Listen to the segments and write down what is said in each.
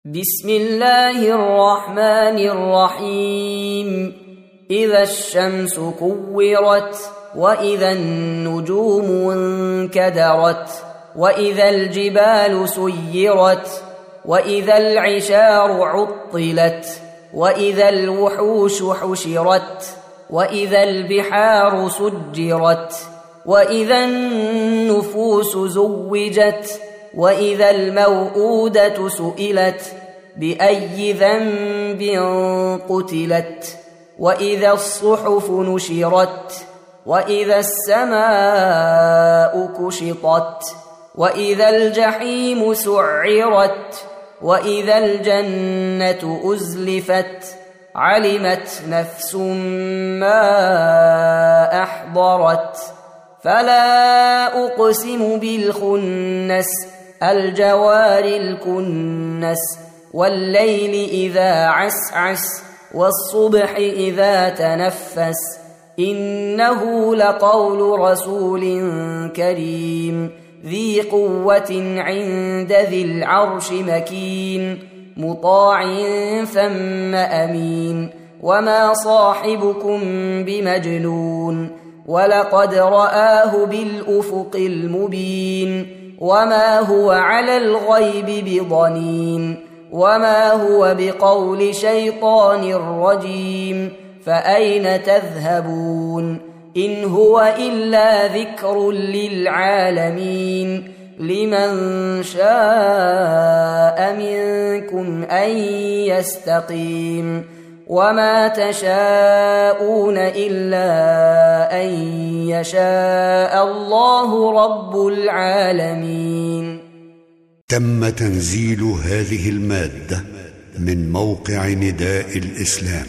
بسم الله الرحمن الرحيم. إذا الشمس كورت وإذا النجوم انكدرت وإذا الجبال سيرت وإذا العشار عطلت وإذا الوحوش حشرت وإذا البحار سجرت وإذا النفوس زوجت وإذا الموءودة سئلت بأي ذنب قتلت وإذا الصحف نشرت وإذا السماء كشطت وإذا الجحيم سعرت وإذا الجنة أزلفت علمت نفس ما أحضرت فلا أقسم بالخنس الجوار الكنس والليل إذا عسعس والصبح إذا تنفس إنه لقول رسول كريم ذي قوة عند ذي العرش مكين مطاع ثم أمين وما صاحبكم بمجنون ولقد رآه بالأفق المبين وما هو على الغيب بضنين وما هو بقول شيطان رجيم فأين تذهبون إن هو إلا ذكر للعالمين لمن شاء منكم أن يستقيم وما تشاءون إلا أن يشاء الله رب العالمين. تم تنزيل هذه المادة من موقع نداء الإسلام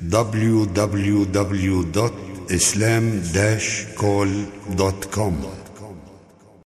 www.islam-call.com